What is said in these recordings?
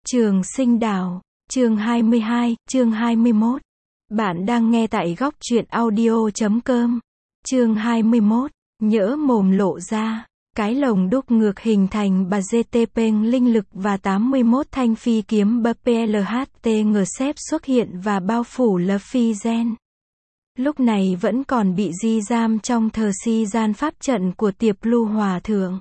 Trường Sinh Đảo, chương 22, chương 21. Bạn đang nghe tại góc truyện audio.com. Chương 21. Nhỡ mồm lộ ra. Cái lồng đúc ngược hình thành bà GT linh lực và 81 thanh phi kiếm BPLHT ngờ xếp xuất hiện và bao phủ lờ phi gen. Lúc này vẫn còn bị di giam trong thờ si gian pháp trận của Tiệp Lưu Hòa Thượng.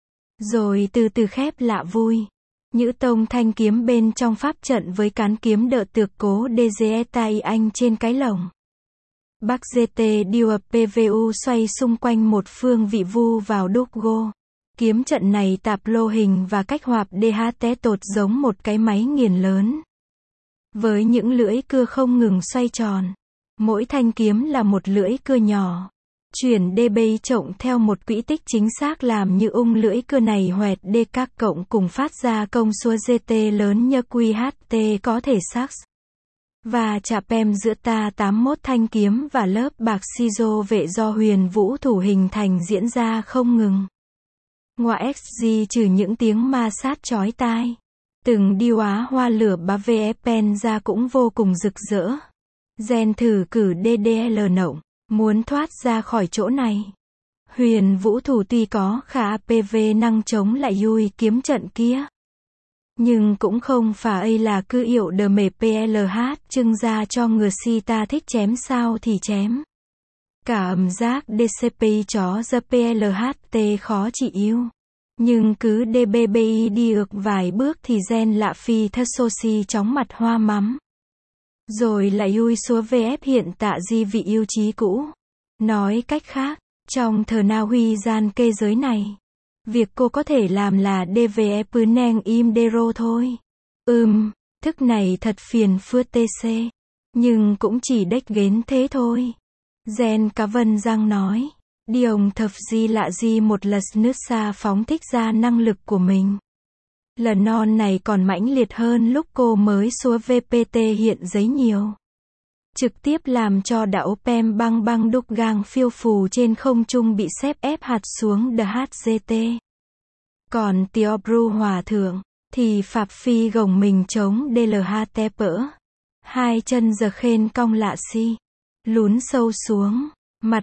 Rồi từ từ khép lạ vui. Nhữ tông thanh kiếm bên trong pháp trận với cán kiếm đỡ tược cố DGETAI anh trên cái lồng. Bắc GT điều PVU xoay xung quanh một phương vị vu vào đúc gô. Kiếm trận này tạp lô hình và cách hoạt DHT tột giống một cái máy nghiền lớn. Với những lưỡi cưa không ngừng xoay tròn. Mỗi thanh kiếm là một lưỡi cưa nhỏ. Chuyển DB trộn theo một quỹ tích chính xác làm như lưỡi cưa này hoẹt D các cộng cùng phát ra công suất GT lớn như QHT có thể sắc. Và chạm pem giữa ta 81 thanh kiếm và lớp bạc sizo vệ do Huyền Vũ thủ hình thành diễn ra không ngừng. Ngoại XG trừ những tiếng ma sát chói tai. Từng điêu á hoa lửa bá VF pen ra cũng vô cùng rực rỡ. Gen thử cử DDL nộng. Muốn thoát ra khỏi chỗ này. Huyền Vũ thủ tuy có khả APV năng chống lại Yui kiếm trận kia. Nhưng cũng không phải là cứ hiệu đờ mề PLH trưng ra cho người si ta thích chém sao thì chém. Cả ẩm giác DCP chó the PLHT khó trị yêu. Nhưng cứ DBBI đi ược vài bước thì gen lạ phi thất soci chóng mặt hoa mắm. Rồi lại Yui xúa VF hiện tạ di vị yêu chí cũ. Nói cách khác, trong thờ Na Huy gian kê giới này, việc cô có thể làm là DVE pứ neng im đero thôi. Thức này thật phiền phức TC. Nhưng cũng chỉ đếch gến thế thôi. Gen Cá Vân Giang nói. Đi ông thập di lạ di một lần nước xa phóng thích ra năng lực của mình. Lần non này còn mãnh liệt hơn lúc cô mới xúa VPT hiện giấy nhiều. Trực tiếp làm cho đạo PEM băng đúc gang phiêu phù trên không trung bị xếp ép hạt xuống DHGT. Còn Tiobru Hòa Thượng, thì phạp phi gồng mình chống DLHT pỡ. Hai chân giơ khen cong lạ si. Lún sâu xuống. Mặt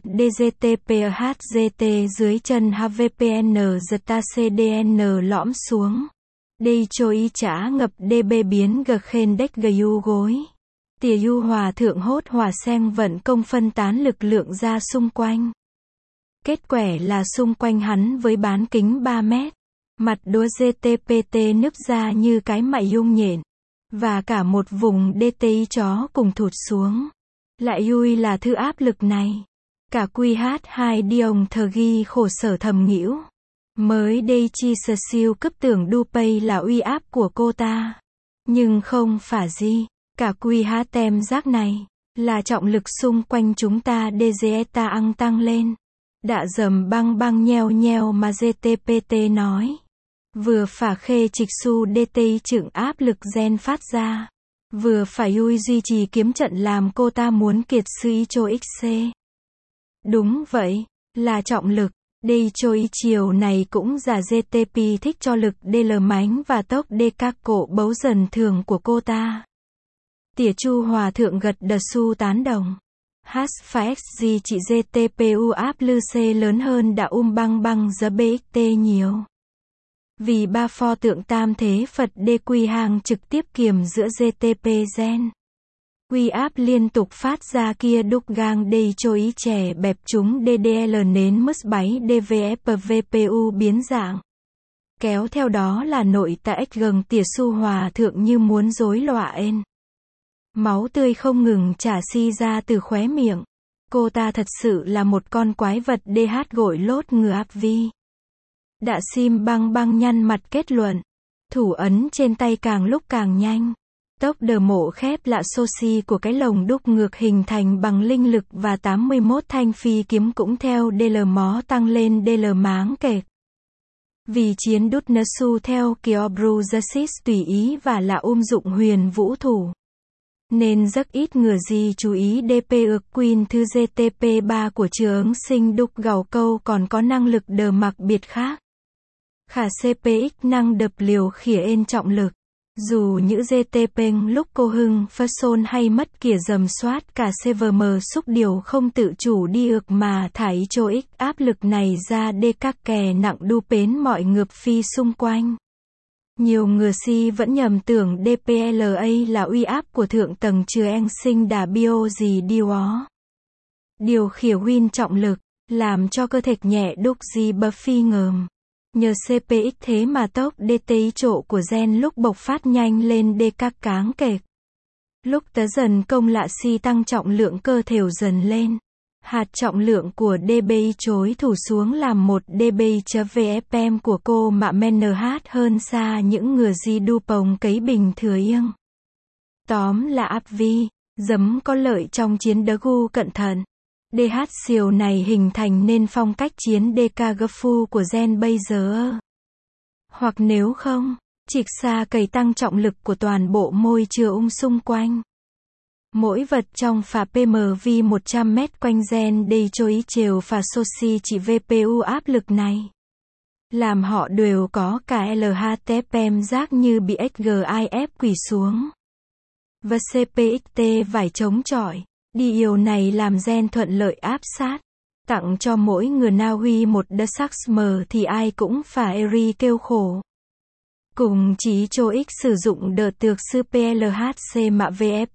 DGTPHGT dưới chân HVPN zeta CDN lõm xuống. Đây cho y trả ngập DB biến g khen đếch GU gối. Tìa yu Hòa Thượng hốt hòa sen vận công phân tán lực lượng ra xung quanh. Kết quả là xung quanh hắn với bán kính 3 mét. Mặt đúa GTPT nứt ra như cái mại nhung nhện. Và cả một vùng DTI chó cùng thụt xuống. Lại Yui là thứ áp lực này. Cả QH2 Diong thờ ghi khổ sở thầm nghĩu. Mới đây chi sơ siêu cấp tưởng Dupay là uy áp của cô ta. Nhưng không phải gì. Cả QH tem giác này. Là trọng lực xung quanh chúng ta DGETA tăng lên. Đã dầm băng nheo nheo mà GTPT nói. Vừa phải khê trịch su DTI trựng áp lực gen phát ra. Vừa phải Yui duy trì kiếm trận làm cô ta muốn kiệt suy cho XC. Đúng vậy. Là trọng lực. Đây cho ý chiều này cũng giả GTP thích cho lực DL mánh và tốc D các cổ bấu dần thường của cô ta. Tỉa Chu Hòa Thượng gật đờ su tán đồng. H5XG chị GTPU áp lư C lớn hơn đã băng giờ BXT nhiều. Vì ba pho tượng tam thế Phật DQ hàng trực tiếp kiềm giữa GTP gen. Quy áp liên tục phát ra kia đúc gang đây cho ý trẻ bẹp chúng DDL nến mức 7 DVF VPU biến dạng. Kéo theo đó là nội tại gần tỉa su Hòa Thượng như muốn rối loạn. Máu tươi không ngừng chả si ra từ khóe miệng. Cô ta thật sự là một con quái vật DH gội lốt ngừa áp vi. Đã sim băng nhăn mặt kết luận. Thủ ấn trên tay càng lúc càng nhanh. Tốc đờ mổ khép lạ soci của cái lồng đúc ngược hình thành bằng linh lực và 81 thanh phi kiếm cũng theo DL mó tăng lên DL máng kệt. Vì chiến đút nơ su theo Kiobru Justice tùy ý và là dụng Huyền Vũ thủ. Nên rất ít người gì chú ý DP ược Queen thư GTP3 của trường sinh đúc gầu câu còn có năng lực đờ mặc biệt khác. Khả CPX năng đập liều khỉa ên trọng lực. Dù những GTP lúc cô hưng phơ xôn hay mất kìa dầm soát cả CVM xúc điều không tự chủ đi ược mà thải cho ích áp lực này ra đê các kè nặng đu pến mọi ngược phi xung quanh. Nhiều người si vẫn nhầm tưởng DPLA là uy áp của thượng tầng chứa en sinh đà bio gì điều ó. Điều khiển win trọng lực, làm cho cơ thể nhẹ đúc gì bờ phi ngờm. Nhờ CPX thế mà tốc DTI trộ của gen lúc bộc phát nhanh lên đê các cáng kệch. Lúc tớ dần công lạ si tăng trọng lượng cơ thểu dần lên. Hạt trọng lượng của DBI chối thủ xuống làm 1 DBI-VFM của cô mà MNH hơn xa những người di đu pồng cấy bình thừa yên. Tóm là áp vi, giấm có lợi trong chiến đớ gu cẩn thận. DH siêu này hình thành nên phong cách chiến DKGFU của gen bây giờ. Hoặc nếu không, trịch xa cầy tăng trọng lực của toàn bộ môi trường xung quanh. Mỗi vật trong phà PMV 100 m quanh gen đầy cho ý chiều phà soci chỉ VPU áp lực này. Làm họ đều có cả LHTPM giác như bị XGIF quỳ xuống. Và CPXT phải chống chọi. Điều này làm gen thuận lợi áp sát. Tặng cho mỗi người Na Uy một đơ sắc mờ thì ai cũng phải eri kêu khổ. Cùng chỉ cho X sử dụng đợt tược sư PLHC mạ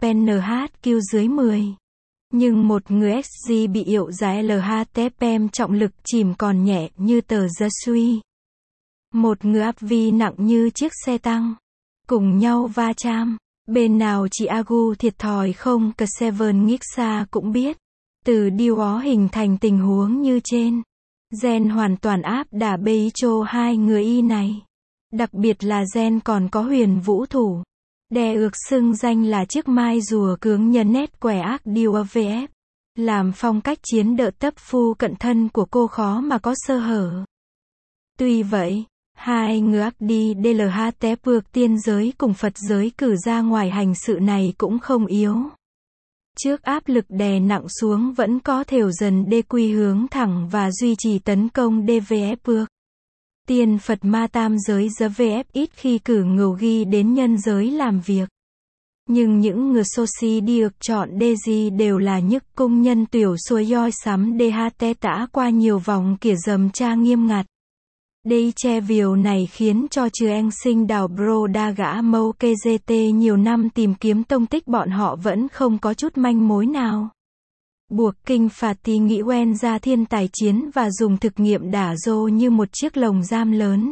VFNHQ dưới 10. Nhưng một người XG bị hiệu giá LHTPM trọng lực chìm còn nhẹ như tờ giơ suy. Một người áp vi nặng như chiếc xe tăng. Cùng nhau va chạm. Bên nào chị Agu thiệt thòi không cả Seven Gixa cũng biết. Từ điều ó hình thành tình huống như trên. Gen hoàn toàn áp đả bấy cho hai người y này. Đặc biệt là gen còn có huyền vũ thủ. Đè ược xưng danh là chiếc mai rùa cướng nhân nét quẻ ác điều VF. Làm phong cách chiến đỡ tấp phu cận thân của cô khó mà có sơ hở. Tuy vậy, hai người ác đi DLHT vượt tiên giới cùng Phật giới cử ra ngoài hành sự này cũng không yếu. Trước áp lực đè nặng xuống vẫn có thều dần đê quy hướng thẳng và duy trì tấn công DVF vượt. Tiên Phật ma tam giới giơ VF ít khi cử ngầu ghi đến nhân giới làm việc. Nhưng những người soci đi ược chọn DG đều là nhức công nhân tiểu xuôi yoi sắm DHT tả qua nhiều vòng kìa dầm tra nghiêm ngặt. Đây che viều này khiến cho trừ anh sinh đào bro đa gã mâu KGT nhiều năm tìm kiếm tông tích bọn họ vẫn không có chút manh mối nào. Buộc kinh phạt tí nghĩ quen ra thiên tài chiến và dùng thực nghiệm đả rô như một chiếc lồng giam lớn.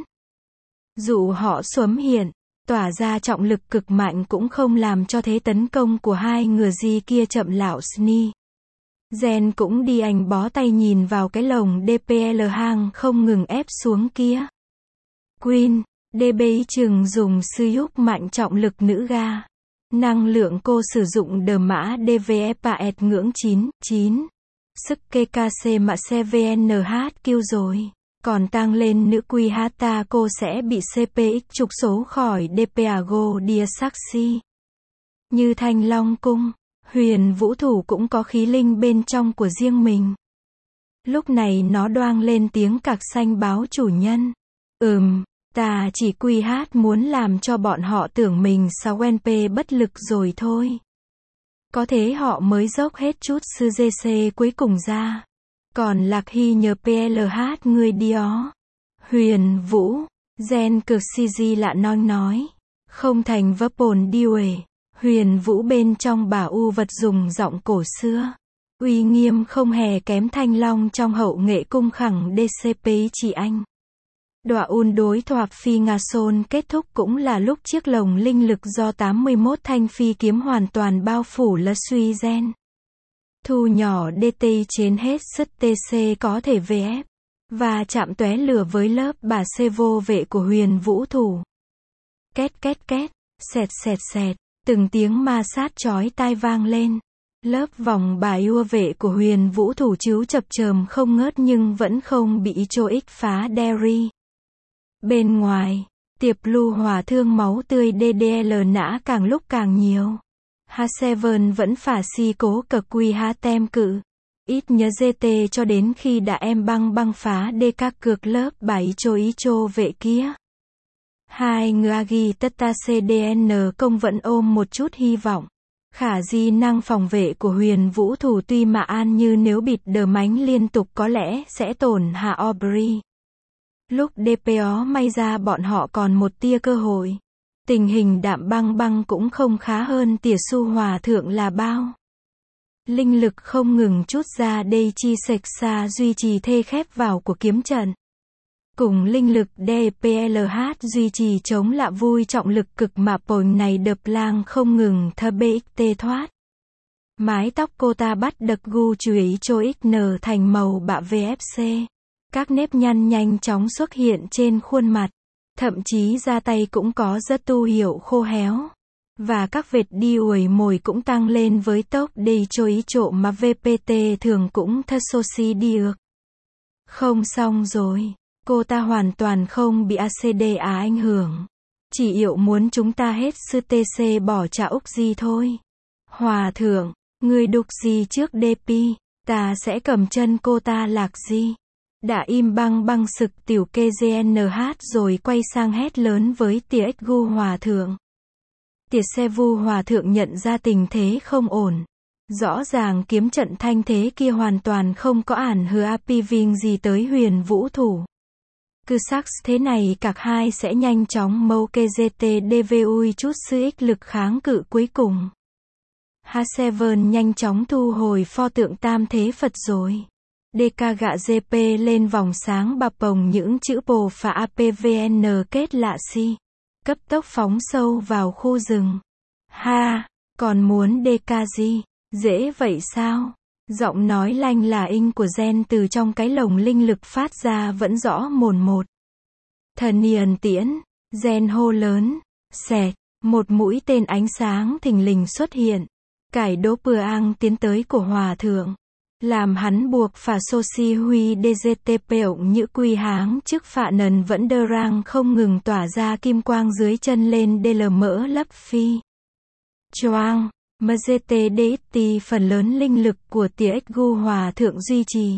Dụ họ xuấm hiện, tỏa ra trọng lực cực mạnh cũng không làm cho thế tấn công của hai người di kia chậm lạo sni. Gen cũng đi ảnh bó tay nhìn vào cái lồng DPL hang không ngừng ép xuống kia. Queen, DB chừng dùng sư giúp mạnh trọng lực nữ ga. Năng lượng cô sử dụng đờ mã DVFAS ngưỡng 9. Sức KKC mạ CVNHQ rồi. Còn tăng lên nữ quy hata cô sẽ bị CPX trục số khỏi DPAGO Dia Saxi. Như Thanh Long Cung, huyền vũ thủ cũng có khí linh bên trong của riêng mình. Lúc này nó đoang lên tiếng cạc xanh báo chủ nhân. Ta chỉ quy hát muốn làm cho bọn họ tưởng mình sao NP bất lực rồi thôi. Có thế họ mới dốc hết chút sư GC cuối cùng ra. Còn Lạc Hy nhờ PLH người đi ó. Huyền Vũ, gen cực CG lạ nói. Không thành vấp bồn đi uể. Huyền Vũ bên trong bà U vật dùng giọng cổ xưa. Uy nghiêm không hề kém Thanh Long trong hậu nghệ cung khẳng DCP chị anh. Đọa un đối thoại phi Nga Sôn kết thúc cũng là lúc chiếc lồng linh lực do 81 thanh phi kiếm hoàn toàn bao phủ là suy gen. Thu nhỏ DT trên hết sức TC có thể VF. Và chạm tóe lửa với lớp bà C vô vệ của huyền vũ thủ. Két két két, sẹt, từng tiếng ma sát chói tai vang lên. Lớp vòng bà ua vệ của huyền vũ thủ chiếu chập chờm không ngớt nhưng vẫn không bị cho ích phá Derry. Bên ngoài, tiệp lưu hỏa thương máu tươi DDL nã càng lúc càng nhiều. H7 vẫn phả si cố cực quy há tem cự. Ít nhớ GT cho đến khi đã em băng phá đê các cược lớp 7 cho ý chô vệ kia. Hai người Agi Tata CDN công vẫn ôm một chút hy vọng. Khả di năng phòng vệ của Huyền Vũ Thủ tuy mà an như nếu bịt đờ mánh liên tục có lẽ sẽ tổn hạ Aubrey. Lúc DPO may ra bọn họ còn một tia cơ hội. Tình hình Đạm Băng Băng cũng không khá hơn Tỉa Su Hòa Thượng là bao. Linh lực không ngừng trút ra đây chi sệch xa duy trì thê khép vào của kiếm trận. Cùng linh lực DPLH duy trì chống lạ vui trọng lực cực mà pồn này đập lang không ngừng thơ BXT thoát. Mái tóc cô ta bắt đật gu chuối cho XN thành màu bạ VFC. Các nếp nhăn nhanh chóng xuất hiện trên khuôn mặt. Thậm chí da tay cũng có rất tu hiệu khô héo. Và các vệt đi uổi mồi cũng tăng lên với tốc đi cho ý trộm mà VPT thường cũng thơ soci đi ược. Không xong rồi. Cô ta hoàn toàn không bị ACDA ảnh hưởng. Chỉ Yệu muốn chúng ta hết sư TC bỏ trả Úc gì thôi. Hòa thượng, người đục gì trước DP, ta sẽ cầm chân cô ta lạc gì. Đã im băng băng sực tiểu kê GNH rồi quay sang hét lớn với Tỉa Gu Hòa thượng. Tỉa Xe Vu Hòa thượng nhận ra tình thế không ổn. Rõ ràng kiếm trận thanh thế kia hoàn toàn không có ản hứa apiving gì tới Huyền Vũ Thủ. Cứ sắc thế này các hai sẽ nhanh chóng mâu kê GTDVUI chút sư ích lực kháng cự cuối cùng. H7 nhanh chóng thu hồi pho tượng tam thế Phật rồi. DK gạ GP lên vòng sáng bập bồng những chữ bồ phà APVN kết lạ si. Cấp tốc phóng sâu vào khu rừng. Ha, còn muốn DK gì? Dễ vậy sao? Giọng nói lanh là inh của Gen từ trong cái lồng linh lực phát ra vẫn rõ mồn một. Thần Niền Tiễn, Gen hô lớn, xẹt, một mũi tên ánh sáng thình lình xuất hiện. Cải đố bừa ang tiến tới của Hòa thượng. Làm hắn buộc phà Soci Huy DGTP ổng như quy háng trước phạ nần vẫn đơ rang không ngừng tỏa ra kim quang dưới chân lên DL mỡ lấp phi. Choang. MGTDXT phần lớn linh lực của Tỉa Gu Hòa thượng duy trì.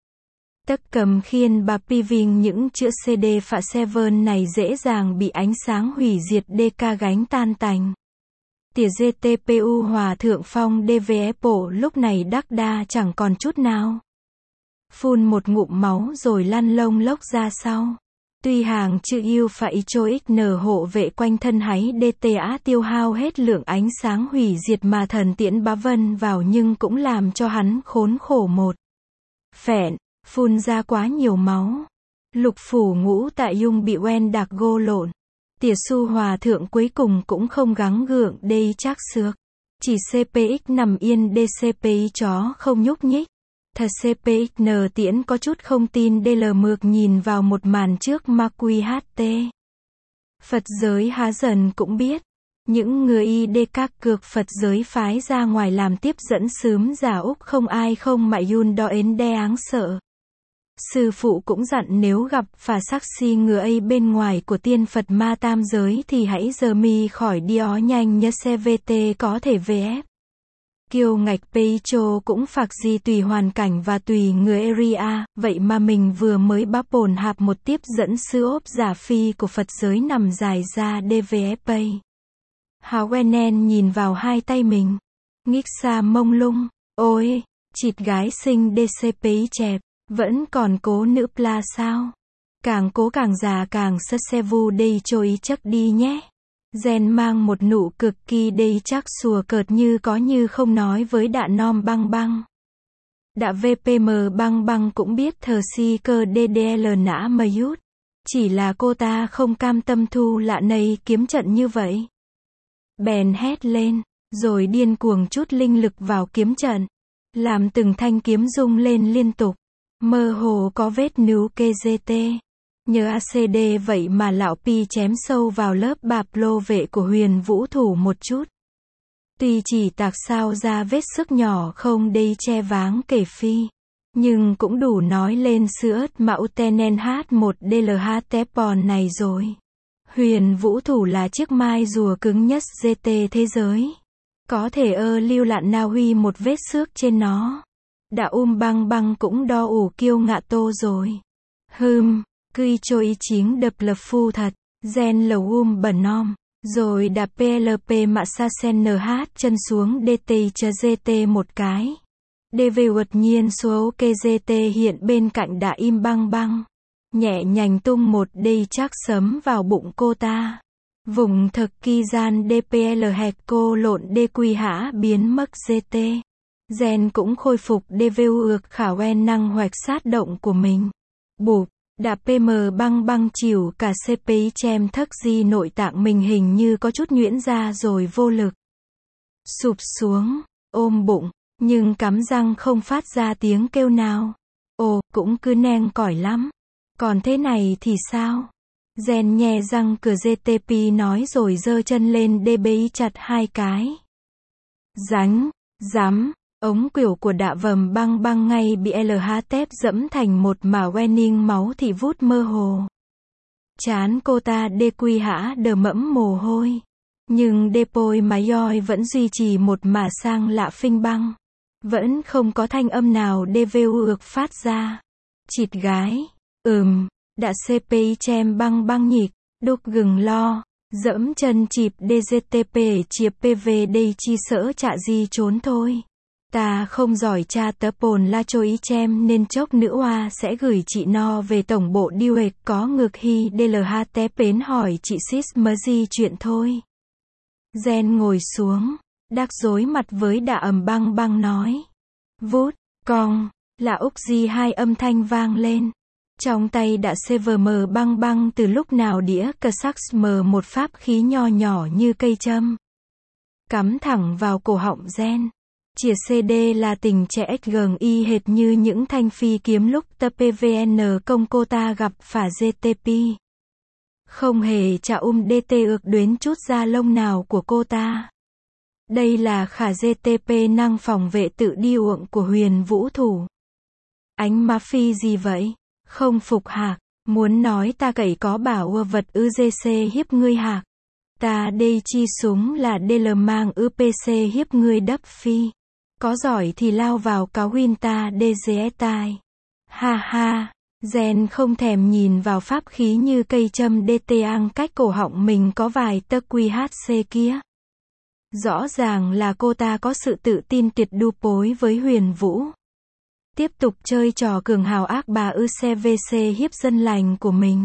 Tất cầm khiên bà Piving những chữ CD phạ Seven này dễ dàng bị ánh sáng hủy diệt DK gánh tan tành. Tỉa GTPU Hòa thượng phong DVFO lúc này đắc đa chẳng còn chút nào. Phun một ngụm máu rồi lăn lông lốc ra sau. Tuy hàng chữ yêu phạ cho XN hộ vệ quanh thân háy DTA tiêu hao hết lượng ánh sáng hủy diệt mà thần tiễn bá vân vào nhưng cũng làm cho hắn khốn khổ một phẹn, phun ra quá nhiều máu. Lục phủ ngũ tại dung bị Wen Đạc Gô lộn. Tỉa Su Hòa thượng cuối cùng cũng không gắng gượng đây chắc xược. Chỉ CPX nằm yên DCPI chó không nhúc nhích. Thật CPXN tiễn có chút không tin DL mược nhìn vào một màn trước ma quy HT. Phật giới há dần cũng biết. Những người ID các cược Phật giới phái ra ngoài làm tiếp dẫn sớm giả Úc không ai không mại yun đo ến đe áng sợ. Sư phụ cũng dặn nếu gặp phà sắc si ngừa ấy bên ngoài của tiên Phật ma tam giới thì hãy giờ mi khỏi đi ó nhanh nhớ CVT có thể VF. Kiều ngạch Peicho cũng phạc gì tùy hoàn cảnh và tùy người area, vậy mà mình vừa mới bắp bồn hạp một tiếp dẫn sư ốp giả phi của Phật giới nằm dài ra DVFA. Hào Wenen nhìn vào hai tay mình. Nghích xa mông lung, ôi, chịt gái xinh DCPI chẹp, vẫn còn cố nữ pla sao? Càng cố càng già càng sơ xe vu đây cho ý chắc đi nhé. Gen mang một nụ cực kỳ đây chắc sùa cợt như có như không nói với đạ nom băng băng. Đạ VPM băng băng cũng biết thờ si cơ DDL nã mà yút. Chỉ là cô ta không cam tâm thu lạ này kiếm trận như vậy. Bèn hét lên, rồi điên cuồng chút linh lực vào kiếm trận. Làm từng thanh kiếm rung lên liên tục. Mơ hồ có vết níu kê GT. Nhờ ACD vậy mà lão Pi chém sâu vào lớp bạp lô vệ của Huyền Vũ Thủ một chút. Tuy chỉ tạc sao ra vết sức nhỏ không đây che váng kể phi. Nhưng cũng đủ nói lên sự ớt mà Utenen H1DLH Tepon này rồi. Huyền Vũ Thủ là chiếc mai rùa cứng nhất GT thế giới. Có thể lưu lạn Na Uy một vết xước trên nó. Đã băng băng cũng đo ủ kiêu ngạ tô rồi. Cứ cho ý chính đập lập phu thật. Gen lầu bẩn nom. Rồi đạp PLP mạ sa sen NH chân xuống DT cho GT một cái. DV đột nhiên số KGT hiện bên cạnh đã im băng băng. Nhẹ nhành tung một đây chắc sấm vào bụng cô ta. Vùng thực kỳ gian DPL hẹt cô lộn DQ hã biến mất GT. Gen cũng khôi phục DVU ược khả quen năng hoạch sát động của mình. Bụp, đạp PM băng băng chịu cả CPI chém thất di nội tạng mình hình như có chút nhuyễn ra rồi vô lực. Sụp xuống, ôm bụng, nhưng cắm răng không phát ra tiếng kêu nào. Ồ, cũng cứ neng cỏi lắm. Còn thế này thì sao? Gen nhè răng cửa GTP nói rồi giơ chân lên DBI chặt hai cái. Ránh, rắm, ống quỷu của đạ vầm băng băng ngay bị LH tép dẫm thành một mả Wenning máu thị vút mơ hồ. Chán cô ta DQ hã đờ mẫm mồ hôi. Nhưng Depoi Mayoi vẫn duy trì một mả sang lạ phinh băng. Vẫn không có thanh âm nào DVU ược phát ra. Chịt gái. Đã CPI chém băng băng nhịp, đúc gừng lo, dẫm chân chịp DGTP chiệp PV đây chi sỡ chạ gì trốn thôi. Ta không giỏi tra tớ pồn la cho ý chém nên chốc nữ hoa sẽ gửi chị no về tổng bộ điêu hệt có ngược hy DLH té pến hỏi chị sis mớ gì chuyện thôi. Gen ngồi xuống, đắc rối mặt với đạ băng băng nói. Vút, cong, là Úc Di hai âm thanh vang lên. Trong tay đã CVM băng băng từ lúc nào đĩa cờ sắc mờ một pháp khí nho nhỏ như cây châm. Cắm thẳng vào cổ họng Gen. Chìa CD là tình trẻ XGI hệt như những thanh phi kiếm lúc ta PVN công cô ta gặp phả GTP. Không hề chả DT ược đuyến chút da lông nào của cô ta. Đây là khả GTP năng phòng vệ tự đi uộng của huyền vũ thủ. Ánh má phi gì vậy? Không phục hạc, muốn nói ta cậy có bảo vật GC hiếp ngươi hạc. Ta đây chi súng là DL mang PC hiếp ngươi đắp phi. Có giỏi thì lao vào cáo huyên ta DGS tai. Ha ha, Gen không thèm nhìn vào pháp khí như cây châm DT ang cách cổ họng mình có vài tấc QHC kia. Rõ ràng là cô ta có sự tự tin tuyệt đu pối với huyền vũ. Tiếp tục chơi trò cường hào ác bà CVC hiếp dân lành của mình.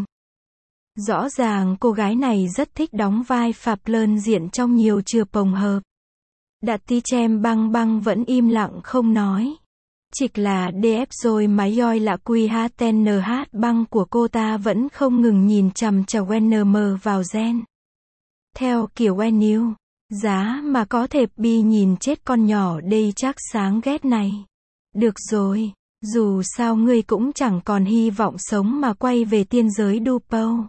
Rõ ràng cô gái này rất thích đóng vai Phạm Lơn diện trong nhiều chừa pồng hợp. Đạt tí chém băng băng vẫn im lặng không nói. Chịch là DF rồi máy yoi là QHTNH băng của cô ta vẫn không ngừng nhìn chằm chằm WNM vào Gen. Theo kiểu WNU, giá mà có thể bi nhìn chết con nhỏ đây chắc sáng ghét này. Được rồi, dù sao ngươi cũng chẳng còn hy vọng sống mà quay về tiên giới Dupo.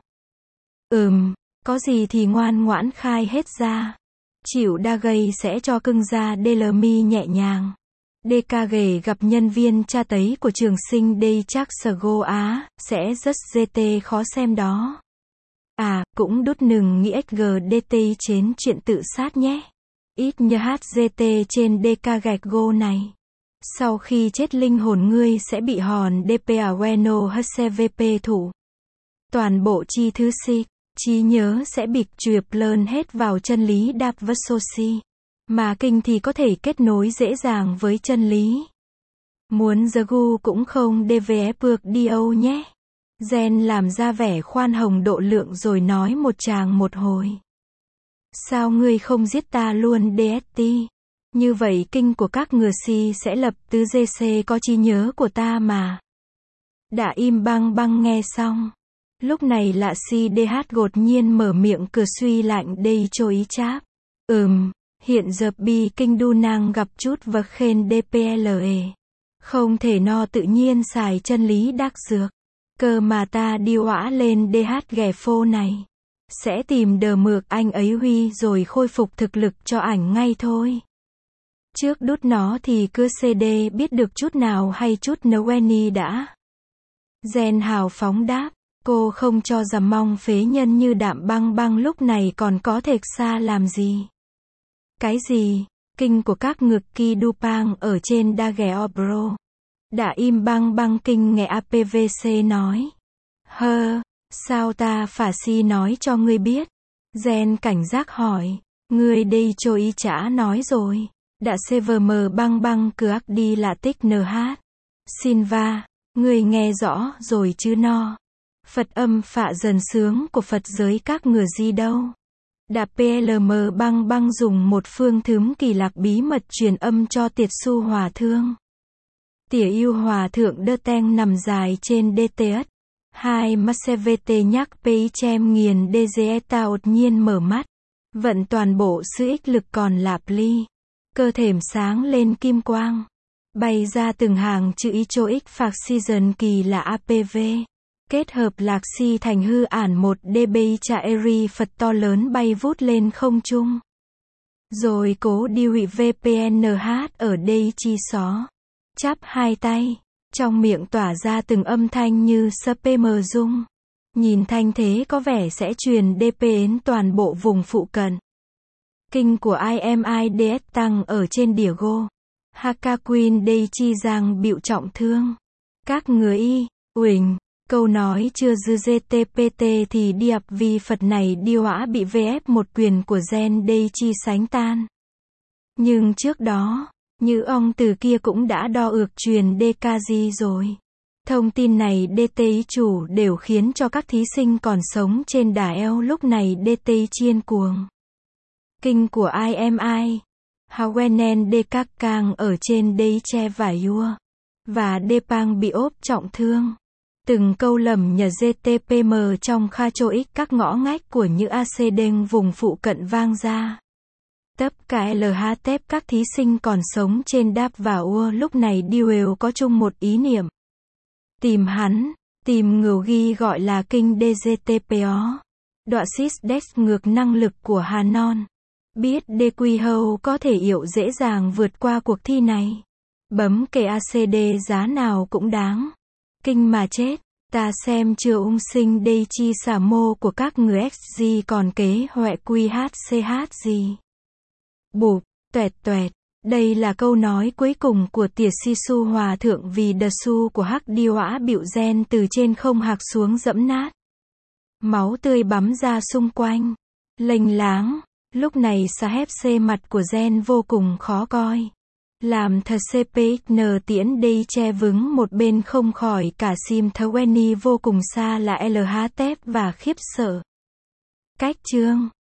Có gì thì ngoan ngoãn khai hết ra. Chịu đa gây sẽ cho cưng ra Delmi nhẹ nhàng. DKG gặp nhân viên cha tấy của trường sinh đây chắc Sgo Á, sẽ rất GT khó xem đó. À, cũng đút nừng nghĩ XGDT trên chuyện tự sát nhé. Ít như HGT trên DKG Go này. Sau khi chết linh hồn ngươi sẽ bị hòn DPA Weno HCVP thủ. Toàn bộ chi thứ si, trí nhớ sẽ bị truyệp lơn hết vào chân lý đạp vất soci. Mà kinh thì có thể kết nối dễ dàng với chân lý. Muốn giờ gu cũng không DVF ược đi Âu nhé. Gen làm ra vẻ khoan hồng độ lượng rồi nói một tràng một hồi. Sao ngươi không giết ta luôn DST? Như vậy kinh của các ngừa si sẽ lập tứ GC có trí nhớ của ta mà. Đã im băng băng nghe xong. Lúc này lạ si DH đột nhiên mở miệng cửa suy lạnh đây cho ý cháp. Hiện giờ bi kinh đu nàng gặp chút và khen DPLE. Không thể no tự nhiên xài chân lý đắc dược. Cơ mà ta đi oã lên DH ghẻ phô này. Sẽ tìm đờ mược anh ấy huy rồi khôi phục thực lực cho ảnh ngay thôi. Trước đút nó thì cứ CD biết được chút nào hay chút Noeni đã. Gen hào phóng đáp. Cô không cho dằm mong phế nhân như đạm băng băng lúc này còn có thể xa làm gì. Cái gì? Kinh của các ngực kỳ Dupang ở trên đa ghé Obro. Đã im băng băng kinh nghe APVC nói. Sao ta phả si nói cho ngươi biết? Gen cảnh giác hỏi. Ngươi đây cho ý chả nói rồi. Đã CVM băng băng cước đi là tích NH. Sinva, ngươi nghe rõ rồi chứ no. Phật âm phạ dần sướng của Phật giới các ngừa gì đâu. Đã PLM băng băng dùng một phương thướm kỳ lạc bí mật truyền âm cho Tiệt Su Hòa Thương. Tỉa yêu Hòa Thượng đơ teng nằm dài trên DTS. Hai MCVT nhắc PI chem nghiền DGE ta đột nhiên mở mắt. Vận toàn bộ sự ích lực còn lạp ly. Cơ thềm sáng lên kim quang. Bay ra từng hàng chữ ý cho ích phạc si dần kỳ là APV. Kết hợp lạc si thành hư ản 1 dB trả eri Phật to lớn bay vút lên không trung. Rồi cố đi hủy VPNH ở đây chi xó. Chắp hai tay. Trong miệng tỏa ra từng âm thanh như SPM rung. Nhìn thanh thế có vẻ sẽ truyền DPN toàn bộ vùng phụ cận. Kinh của IMIDS tăng ở trên Diego. Haka Queen đây chi giang bịu trọng thương. Các người y, uỳnh, câu nói chưa dư GTPT thì điệp vì Phật này điêu ả bị VF một quyền của gen đây chi sánh tan. Nhưng trước đó, như ông từ kia cũng đã đo ược truyền DKG rồi. Thông tin này DT chủ đều khiến cho các thí sinh còn sống trên đà eo lúc này DT chiên cuồng. Kinh của IMI. Hawenen DK càng ở trên đây che và yua. Và Depang bị ốp trọng thương. Từng câu lầm nhờ GTPM trong kha cho ích các ngõ ngách của những AC đênh vùng phụ cận vang ra. Tấp cả LH tép các thí sinh còn sống trên đáp và ua lúc này đều có chung một ý niệm. Tìm hắn, tìm ngưu ghi gọi là kinh DGTPO. Đọa sys dex ngược năng lực của Hà Non. Biết DQ Hâu có thể hiểu dễ dàng vượt qua cuộc thi này. Bấm kệ ACD giá nào cũng đáng. Kinh mà chết, ta xem chưa ung sinh đây chi xả mô của các người XG còn kế hoẹ QHCH gì. Bụp, tuẹt tuẹt. Đây là câu nói cuối cùng của Tỉa Si Su Hòa Thượng vì đờ su của Hắc Điêu ả bịu gen từ trên không hạc xuống dẫm nát. Máu tươi bắm ra xung quanh. Lênh láng. Lúc này Saheb C mặt của gen vô cùng khó coi. Làm thật CPXN tiễn đây che vững một bên không khỏi cả sim Thwenny vô cùng xa là LH tép và khiếp sợ. Cách chương.